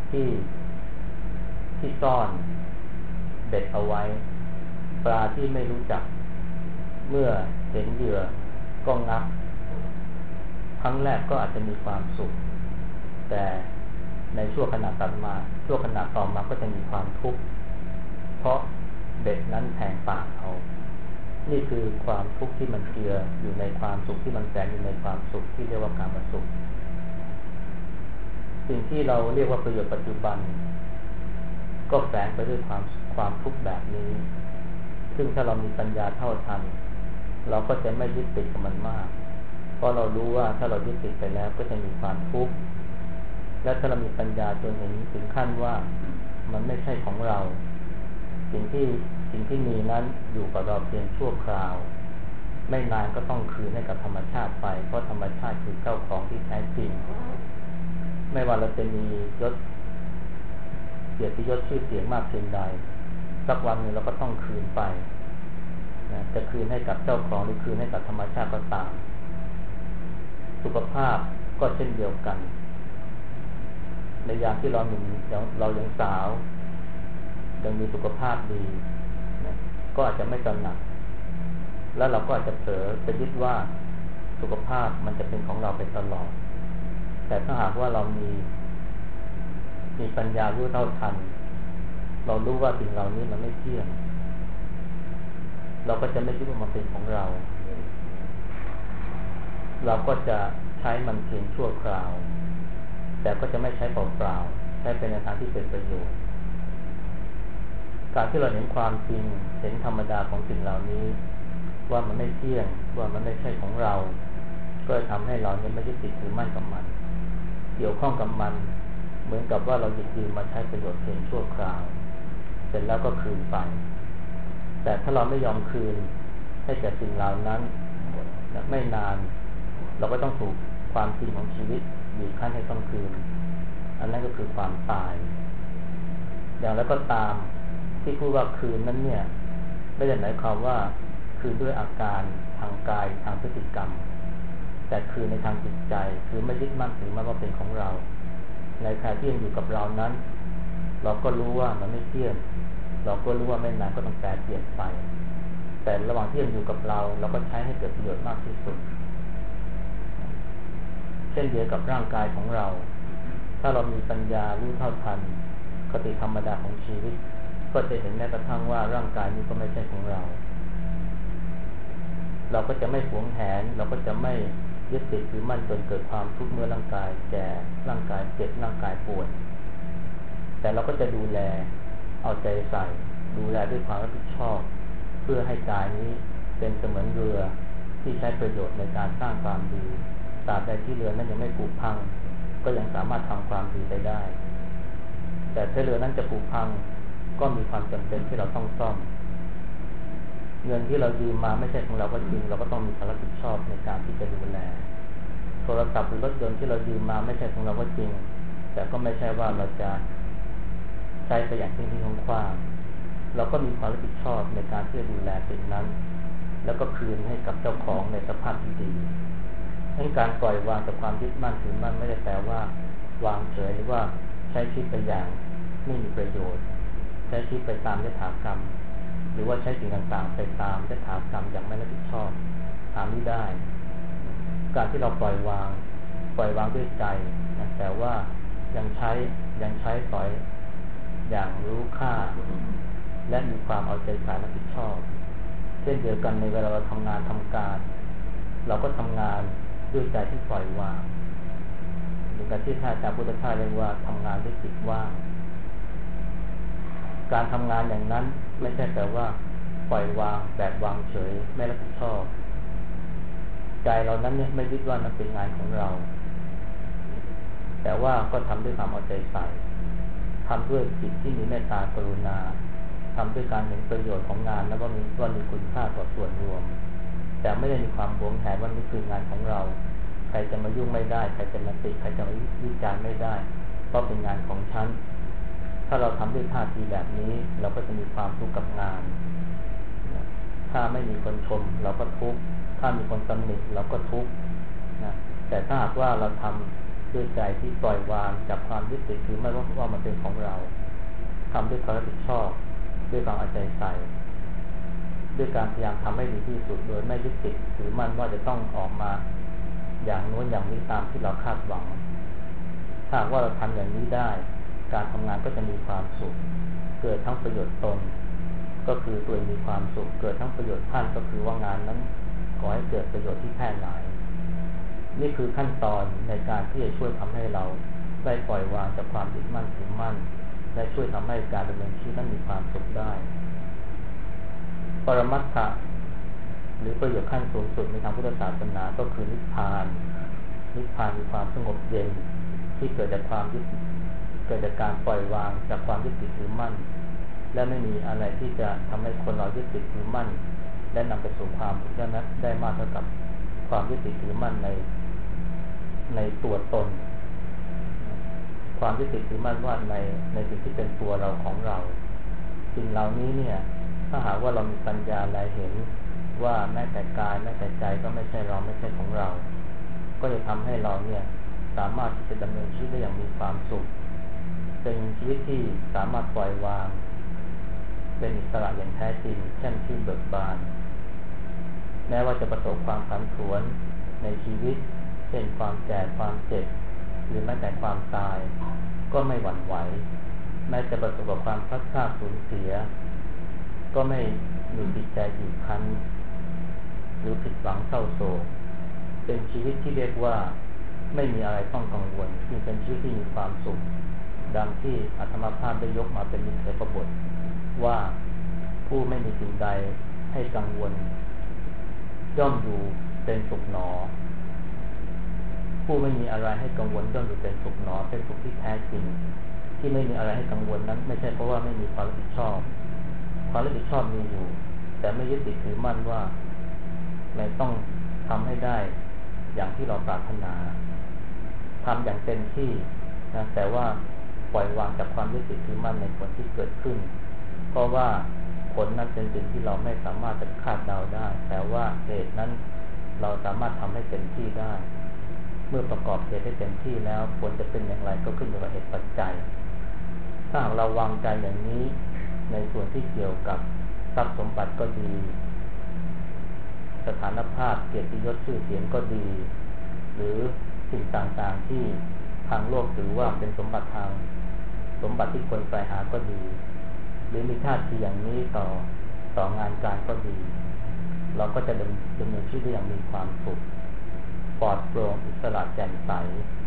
ที่ซ่อนเบ็ดเอาไว้ปลาที่ไม่รู้จักเมื่อเห็นเหยื่อก็งับครั้งแรกก็อาจจะมีความสุขแต่ในช่วงขณะต่อมาก็จะมีความทุกข์เพราะเบ็ดนั้นแทงปากเอานี่คือความทุกข์ที่มันเจืออยู่ในความสุขที่มันแฝงอยู่ในความสุขที่เรียกว่ากามสุขสิ่งที่เราเรียกว่าประโยชน์ปัจจุบันก็แฝงไปด้วยความทุกข์แบบนี้ซึ่งถ้าเรามีปัญญาเท่าทันเราก็จะไม่ยึดติดกับมันมากเพราะเรารู้ว่าถ้าเรายึดติดไปแล้วก็จะมีความทุกข์และถ้าเรามีปัญญาจนเห็นถึงขั้นว่ามันไม่ใช่ของเราสิ่งที่มีนั้นอยู่กับเราเพียงชั่วคราวไม่นานก็ต้องคืนให้กับธรรมชาติไปเพราะธรรมชาติคือเจ้าของที่แท้จริงไม่ว่าเราจะมียศเกียรติยศชื่อเสียงมากเพียงใดสักวันหนึ่งเราก็ต้องคืนไปนะจะคืนให้กับเจ้าของหรือคืนให้กับธรรมชาติก็ตามสุขภาพก็เช่นเดียวกันในยามที่เรายังสาวยังมีสุขภาพดีนะก็อาจจะไม่ตระหนักแล้วเราก็อาจจะเผลอไปยึดว่าสุขภาพมันจะเป็นของเราไปตลอดแต่ถ้าหากว่าเรามีมีปัญญารู้เท่าทันเรารู้ว่าสิ่งเหล่านี้มันไม่เที่ยงเราก็จะไม่คิดว่ามันเป็นของเราเราก็จะใช้มันเพียงชั่วคราวแต่ก็จะไม่ใช้เปล่าๆใช้เป็นในทางที่เป็นประโยชน์การที่เราเห็นความจริงเห็นธรรมดาของสิ่งเหล่านี้ว่ามันไม่เที่ยงว่ามันไม่ใช่ของเราก็ทำให้เราเนี่ยไม่ยึดติดถือมั่นกับมันเกี่ยวข้องกับมันเหมือนกับว่าเราหยิบยืมมาใช้ประโยชน์เพียงชั่วคราวเสร็จแล้วก็คืนไปแต่ถ้าเราไม่ยอมคืนให้แก่สิ่งเหล่านั้นไม่นานเราก็ต้องถูกความจริงของชีวิตบีบคั้นให้ต้องคืนอันนั้นก็คือความตายอย่างแล้วก็ตามที่พูดว่าคืนนั้นเนี่ยไม่ได้หมายความว่าคืนด้วยอาการทางกายทางพฤติกรรมแต่คืนในทางจิตใจคือไม่ยึดมั่นถือมั่นว่าเป็นของเราในขณะที่ยังอยู่กับเรานั้นเราก็รู้ว่ามันไม่เที่ยงเราก็รู้ว่าไม่นานก็ต้องแปรเปลี่ยนไปแต่ระหว่างที่ยังอยู่กับเราเราก็ใช้ให้เกิดประโยชน์มากที่สุดเช่นเดียวกับร่างกายของเราถ้าเรามีปัญญารู้เท่าทันคติธรรมดาของชีวิตก็จะเห็นแม้กระทั่งว่าร่างกายนี้ก็ไม่ใช่ของเราเราก็จะไม่หวงแหนเราก็จะไม่ยึดติดถือมั่นจนเกิดความทุกข์เมื่อร่างกายแก่ร่างกายเจ็บร่างกายป่วยแต่เราก็จะดูแลเอาใจใส่ดูแลด้วยความรับผิดชอบเพื่อให้กายนี้เป็นเสมือนเรือที่ใช้ประโยชน์ในการสร้างความดีตราบใดที่เรือนั้นยังไม่ผุพังก็ยังสามารถทำความดีได้ แต่ถ้าเรือนั้นจะผุพังก็มีความจำเป็นที่เราต้องซ่อมเงินที่เรายืมมาไม่ใช่ของเราก็จริงเราก็ต้องมีความรับผิดชอบในการที่จะดูแลโทรศัพท์หรือรถยนต์ที่เรายืมมาไม่ใช่ของเราก็จริงแต่ก็ไม่ใช่ว่าเราจะใช้ไปอย่างทิ้งๆคว้างๆเราก็มีความรับผิดชอบในการที่จะดูแลสิ่งนั้นแล้วก็คืนให้กับเจ้าของในสภาพที่ดีดังนั้นการปล่อยวางจากความยึดมั่นถือมั่นไม่ได้แปลว่าวางเฉยหรือว่าใช้ชีวิตไปอย่างไม่มีประโยชน์ใช้ชีวิตไปตามยถากรรมหรือว่าใช้สิ่งต่างๆไปตามยถากรรมอย่างไม่รับผิดชอบถามนี้ได้การที่เราปล่อยวางด้วยใจนะแต่ว่ายังใช้สอยอย่างรู้ค่าและมีความเอาใจใส่รับผิดชอบเช่นเดียวกันในเวลาเราทำงานทำการเราก็ทำงานด้วยใจที่ปล่อยวางหรือการที่ท่านอาจารย์พุทธทาสเรียกว่าทำงานด้วยจิตว่างการทำงานอย่างนั้นไม่ใช่แต่ว่าปล่อยวางแบบวางเฉยไม่รับผิดชอบใจเรานั้นเนี่ยไม่ยึดว่านั้นเป็นงานของเราแต่ว่าก็ทำด้วยความเอาใจใส่ทำด้วยจิตที่มีเมตตากรุณาทำด้วยการเห็นประโยชน์ของงานแล้วก็มีคุณค่าต่อส่วนรวมแต่ไม่ได้มีความหวงแหนว่านี่คืองานของเราใครจะมายุ่งไม่ได้ใครจะมาติใครจะมาวิจารณ์ไม่ได้เพราะเป็นงานของฉันถ้าเราทำด้วยท่าทีแบบนี้เราก็จะมีความทุกข์กับงานถ้าไม่มีคนชมเราก็ทุกข์ถ้ามีคนตำหนิเราก็ทุกข์นะแต่ถ้าหากว่าเราทำด้วยใจที่ปล่อยวางจากความยึดติดถือไม่ว่ามันเป็นของเราทำด้วยความรับผิดชอบด้วยความเอาใจใส่ด้วยการพยายามทำให้ดีที่สุดโดยไม่ยึดติดถือมั่นว่าจะต้องออกมาอย่างโน้นอย่างนี้ตามที่เราคาดหวังถ้าว่าเราทำอย่างนี้ได้การทำงานก็จะมีความสุขเกิดทั้งประโยชน์ตนก็คือตัวเองมีความสุขเกิดทั้งประโยชน์ท่านก็คือว่างานนั้นขอให้เกิดประโยชน์ที่แพร่หลายนี่คือขั้นตอนในการที่จะช่วยทำให้เราได้ปล่อยวางจากความยึดมั่นถือมั่นและช่วยทำให้การดำเนินชีวิตนั้นมีความสุขได้ปรมัตถะหรือประโยชน์ขั้นสูงสุดในทางพุทธศาสนาก็คือนิพพานมีความสงบเย็นที่เกิดจากการปล่อยวางจากความยึดติดถือมั่นและไม่มีอะไรที่จะทำให้คนเรายึดติดถือมั่นและนำไปสู่ความทุกข์นั้นได้มากเท่ากับความยึดติดถือมั่นในตัวตนความยึดติดถือมั่นว่าในสิ่งที่เป็นตัวเราของเราสิ่งเหล่านี้เนี่ยถ้าหากว่าเรามีปัญญาและเห็นว่าแม้แต่กายแม้แต่ใจก็ไม่ใช่เราไม่ใช่ของเราก็จะทำให้เราเนี่ยสามารถที่จะดำเนินชีวิตได้อย่างมีความสุขเป็นชีวิตที่สามารถปล่อยวางเป็นอิสระอย่างแท้จริงแช่มชื่นเบิกบานแม้ว่าจะประสบความผันผวนในชีวิตเช่นความแก่ความเจ็บหรือแม้แต่ความตายก็ก็ไม่หวั่นไหวแม้จะประสบกับความพลัดพรากสูญเสียก็ไม่มีจิตใจบีบคั้นหรือผิดหวังเศร้าโศกเป็นชีวิตที่เรียกว่าไม่มีอะไรต้องกังวลจึงเป็นชีวิตที่มีความสุขดังที่อาตมาภาพได้ยกมาเป็นนิเทศบทว่าผู้ไม่มีสิ่งใดให้กังวลย่อมอยู่เป็นสุขหนอผู้ไม่มีอะไรให้กังวลย่อมอยู่เป็นสุขหนอเป็นสุขที่แท้จริงที่ไม่มีอะไรให้กังวลนั้นไม่ใช่เพราะว่าไม่มีความรับผิดชอบความรับผิดชอบมีอยู่แต่ไม่ยึดติดถือมั่นว่าไม่ต้องทำให้ได้อย่างที่เราปรารถนาทำอย่างเต็มที่นะแต่ว่าปล่อยวางจากความยึดติดถือมั่นในผลที่เกิดขึ้นเพราะว่าผลนั้นเป็นสิ่งที่เราไม่สามารถจะคาดเดาได้แต่ว่าเหตุนั้นเราสามารถทำให้เต็มที่ได้เมื่อประกอบเหตุให้เต็มที่แล้วผลจะเป็นอย่างไรก็ขึ้นอยู่กับเหตุปัจจัยถ้าหากเราวางใจอย่างนี้ในส่วนที่เกี่ยวกับทรัพย์สมบัติก็ดีสถานภาพเกียรติยศชื่อเสียงก็ดีหรือสิ่งต่างๆที่ทางโลกถือว่าเป็นสมบัติทางสมบัติที่ควรใฝ่หาก็ดีหรือมีท่าทีอย่างนี้ต่องานการก็ดีเราก็จะดำเนินชีวิตได้อย่างมีความสุขปลอดโปร่งอิสระแจ่มใส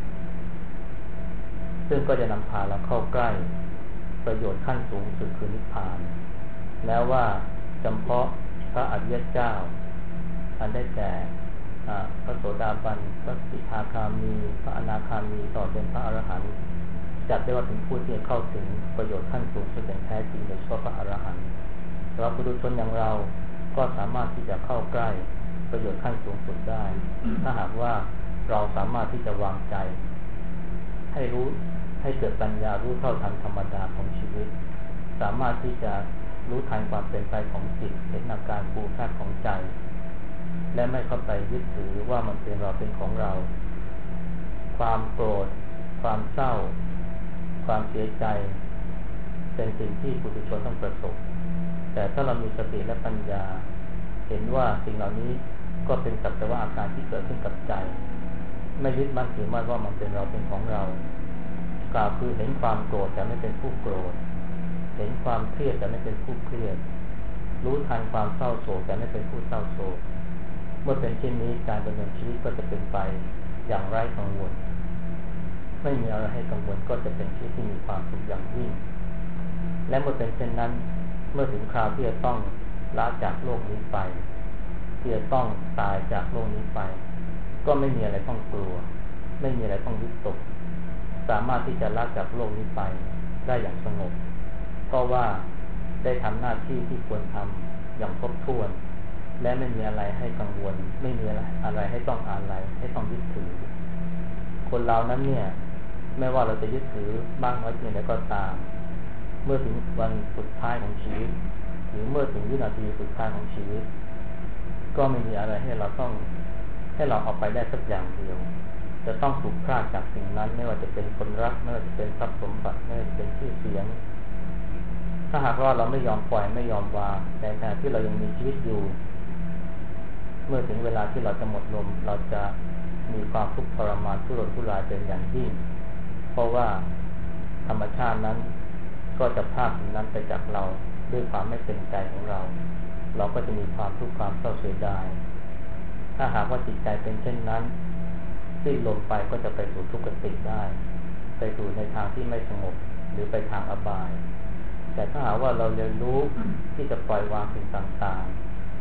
ซึ่งก็จะนำพาเราเข้าใกล้ประโยชน์ขั้นสูงสุดคือนิพพานแม้ว่าจำเพาะพระอริยเจ้าอันได้แก่พระโสดาบันพระสกิทาคามีพระอนาคามีต่อเป็นพระอรหันต์จัดได้ว่าเป็นผู้ที่เข้าถึงประโยชน์ขั้นสูงสุดอย่างแท้จริงโดยเฉพาะพระอรหันต์สำหรับปุถุชนอย่างเราก็สามารถที่จะเข้าใกล้ประโยชน์ขั้นสูงสุดได้ถ้าหากว่าเราสามารถที่จะวางใจให้รู้ให้เกิดปัญญารู้เท่าทันธรรมดาของชีวิตสามารถที่จะรู้ทันความเป็นไปของจิตเห็นอาการฟูแฟบของใจและไม่เข้าไปยึดถือว่ามันเป็นเราเป็นของเราความโกรธความเศร้าความเสียใจเป็นสิ่งที่ปุถุชนต้องประสบแต่ถ้าเรามีสติและปัญญาเห็นว่าสิ่งเหล่านี้ก็เป็นสักแต่ว่าอาการที่เกิดขึ้นกับใจไม่ยึดมั่นถือมั่นว่ามันเป็นเราเป็นของเรากล่าวคือเห็นความโกรธแต่ไม่เป็นผู้โกรธเห็นความเครียดแต่ไม่เป็นผู้เครียดรู้ทันความเศร้าโศกแต่ไม่เป็นผู้เศร้าโศกเมื่อเป็นเช่นนี้การดำเนินชีวิตก็จะเป็นไปอย่างไร้กังวลไม่มีอะไรให้กังวลก็จะเป็นชีวิตที่มีความสุขอย่างยิ่งและเมื่อเป็นเช่นนั้นเมื่อถึงคราวที่จะต้องละจากโลกนี้ไปที่จะต้องตายจากโลกนี้ไปก็ไม่มีอะไรต้องกลัวไม่มีอะไรต้องวิตกสามารถที่จะละจากโลกนี้ไปได้อย่างสงบเพราะว่าได้ทำหน้าที่ที่ควรทำอย่างครบถ้วนและไม่มีอะไรให้กังวลไม่มีอะไรให้ต้องอาลัยให้ต้องยึดถือคนเรานั้นเนี่ยไม่ว่าเราจะยึดถือมากน้อยเพียงใดก็ตามเมื่อถึงวันสุดท้ายของชีวิตหรือเมื่อถึงวินาทีสุดท้ายของชีวิตก็ไม่มีอะไรให้เราเอาไปได้สักอย่างเดียวจะต้องถูกพรากจากสิ่งนั้นไม่ว่าจะเป็นคนรักไม่ว่าจะเป็นทรัพย์สมบัติไม่ว่าจะเป็นชื่อเสียงถ้าหากว่าเราไม่ยอมปล่อยไม่ยอมวางในขณะที่เรายังมีชีวิตอยู่เมื่อถึงเวลาที่เราจะหมดลมเราจะมีความทุกข์ทรมานทุรนทุรายเป็นอย่างยิ่งเพราะว่าธรรมชาตินั้นก็จะพรากสิ่งนั้นไปจากเราด้วยความไม่เต็มใจของเราเราก็จะมีความทุกข์ความเศร้าเสียดายถ้าหากว่าจิตใจเป็นเช่นนั้นสิ้นลมไปก็จะไปสู่ทุกขติได้ไปสู่ในทางที่ไม่สงบหรือไปทางอบายแต่ถ้าหากว่าเราเรียนรู้ที่จะปล่อยวางสิ่งต่าง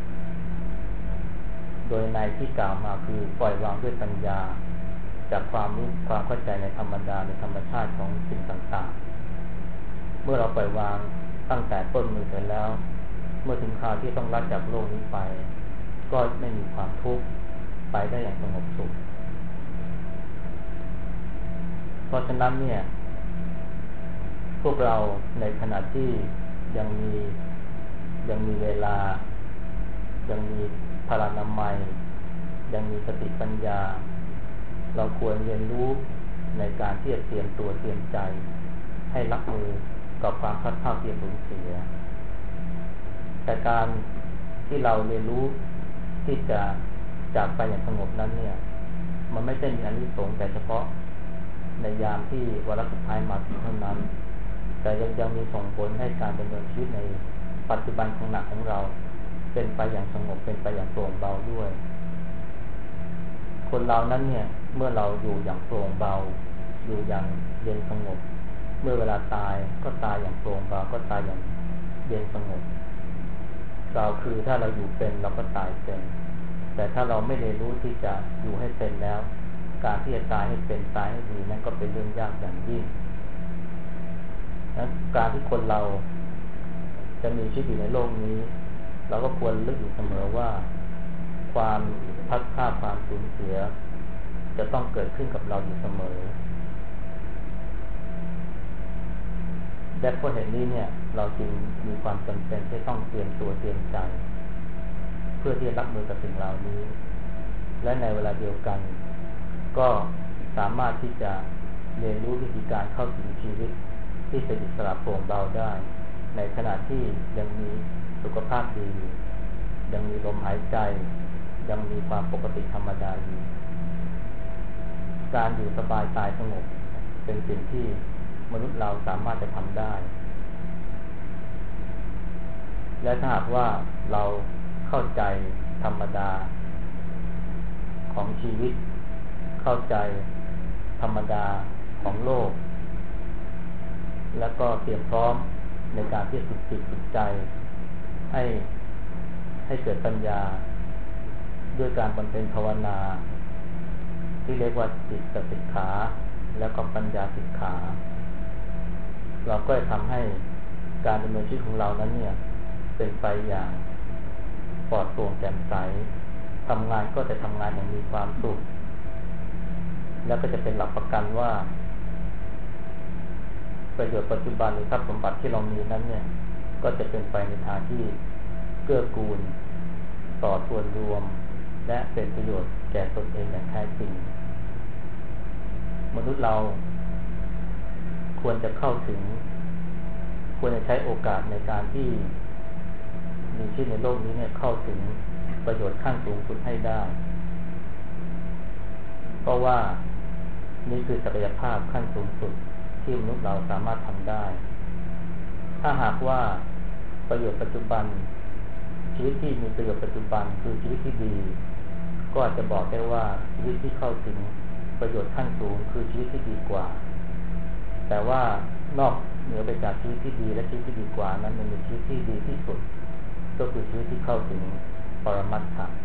ๆโดยในที่กล่าวมาคือปล่อยวางด้วยปัญญาจากความรู้ความเข้าใจในธรรมดาในธรรมชาติของสิ่งต่างๆเมื่อเราปล่อยวางตั้งแต่ต้นมือไปแล้วเมื่อถึงคราวที่ต้องละจากโลกนี้ไปก็ไม่มีความทุกข์ไปได้อย่างสงบสุขเพราะฉะนั้นเนี่ยพวกเราในขณะที่ยังมีเวลายังมีพลานามัยยังมีสติปัญญาเราควรเรียนรู้ในการที่จะเตรียมตัวเตรียมใจให้รับมือกับความพลัดพรากที่สูญเสียแต่การที่เราเรียนรู้ที่จะจากไปอย่างสงบนั้นเนี่ยมันไม่ใช่มีอานิสงส์แต่เฉพาะในยามที่วาระสุดท้ายมาถึงเท่านั้นแต่ยังมีส่งผลให้การดำเนินชีวิตในปัจจุบันขณะของเราเป็นไปอย่างสงบเป็นไปอย่างโปร่งเบาด้วยคนเรานั้นเนี่ยเมื่อเราอยู่อย่างโปร่งเบาอยู่อย่างเย็นสงบเมื่อเวลาตายก็ตายอย่างโปร่งเบาก็ตายอย่างเย็นสงบเราคือถ้าเราอยู่เป็นเราก็ตายเป็นแต่ถ้าเราไม่เรียนรู้ที่จะอยู่ให้เป็นแล้วการที่จะตายให้เป็นตายให้ดีนั้นก็เป็นเรื่องยากอย่างยิ่งนั้นการที่คนเราจะมีชีวิตอยู่ในโลกนี้เราก็ควรลึกอยู่เสมอว่าความพัดพลาดความสูญเสียจะต้องเกิดขึ้นกับเราอยู่เสมอและเพราะเหตุนี้เนี่ยเราจึงมีความจำเป็นที่ต้องเตรียมตัวเตรียมใจเพื่อที่จะรับมือกับสิ่งเหล่านี้และในเวลาเดียวกันก็สามารถที่จะเรียนรู้วิธีการเข้าถึงชีวิตที่เป็นอิสระโปร่งเบาได้ในขณะที่ยังมีสุขภาพดียังมีลมหายใจยังมีความปกติธรรมดาอยู่การอยู่สบายตายสงบเป็นสิ่งที่มนุษย์เราสามารถจะทำได้และถ้าหากว่าเราเข้าใจธรรมดาของชีวิตเข้าใจธรรมดาของโลกแล้วก็เตรียมพร้อมในการที่ฝึกจิตฝึกใจให้เกิดปัญญาด้วยการบำเพ็ญภาวนาที่เรียกว่าจิตสิกขาแล้วก็ปัญญาสิกขาเราก็จะทำให้การดำเนินชีวิตของเรานั้นเนี่ยเป็นไปอย่างปลอดโปร่งแจ่มใสทำงานก็จะทำงานอย่างมีความสุขแล้วก็จะเป็นหลักประกันว่าประโยชน์ปัจจุบันหรือทรัพย์สมบัติที่เรามีนั้นเนี่ยก็จะเป็นไปในทางที่เกื้อกูลต่อส่วนรวมและเป็นประโยชน์แก่ตนเองอย่างแท้จริงมนุษย์เราควรจะเข้าถึงควรจะใช้โอกาสในการที่มีชีวิตในโลกนี้เนี่ยเข้าถึงประโยชน์ขั้นสูงสุดให้ได้เพราะว่านี่คือศักยภาพขั้นสูงสุดที่มนุษย์เราสามารถทำได้ถ้าหากว่าประโยชน์ปัจจุบันชีวิตที่มีประโยชน์ปัจจุบันคือชีวิตที่ดีก็อาจจะบอกได้ว่าชีวิตที่เข้าถึงประโยชน์ขั้นสูงคือชีวิตที่ดีกว่าแต่ว่านอกเหนือไปจากชีวิตที่ดีและชีวิตที่ดีกว่านั้นมันมีชีวิตที่ดีที่สุดก็คือชีวิตที่เข้าถึงปรมัตถ์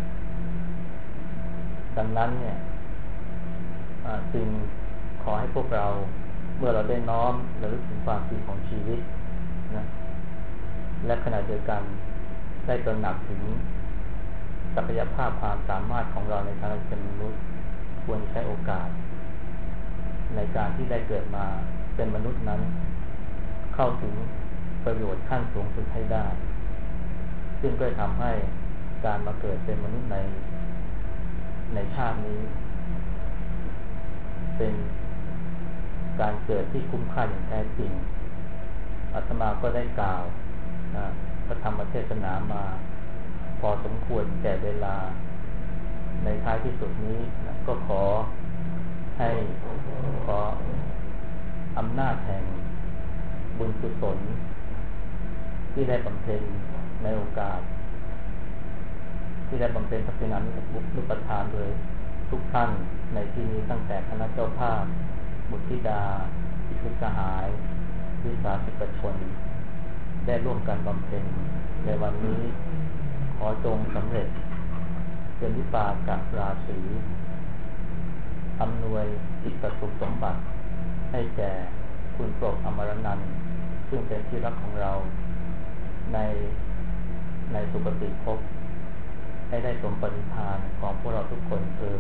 ดังนั้นเนี่ยจึงขอให้พวกเราเมื่อเราได้น้อมระลึกถึงความจริงของชีวิตนะและขณะเดียวกันได้ตระหนักถึงศักยภาพความสามารถของเราในฐานะเป็นมนุษย์ควรใช้โอกาสในการที่ได้เกิดมาเป็นมนุษย์นั้นเข้าถึงประโยชน์ขั้นสูงสุดให้ได้ซึ่งก็ทำให้การมาเกิดเป็นมนุษย์ในชาตินี้เป็นการเกิดที่คุ้มค่าอย่างแท้จริงอาตมาก็ได้กล่าวพระธรรมเทศนามาพอสมควรแก่เวลาในท้ายที่สุดนี้ก็ขออำนาจแห่งบุญกุศลที่ได้บำเพ็ญในโอกาสที่ได้บำเพ็ญทักษิณานุปทานโดยทุกท่านในที่นี้ตั้งแต่คณะเจ้าภาพบุตรธิดาภิกษุสหายวิสาสิกชนได้ร่วมกันบำเพ็ญในวันนี้ขอจงสำเร็จเป็นวิปากราศีอำนวยอิทธิสุขสมบัติให้แก่คุณโปรดอมรนันท์ซึ่งเป็นที่รักของเราในสุคติภพให้ได้สมปณิธานของพวกเราทุกคนเถิ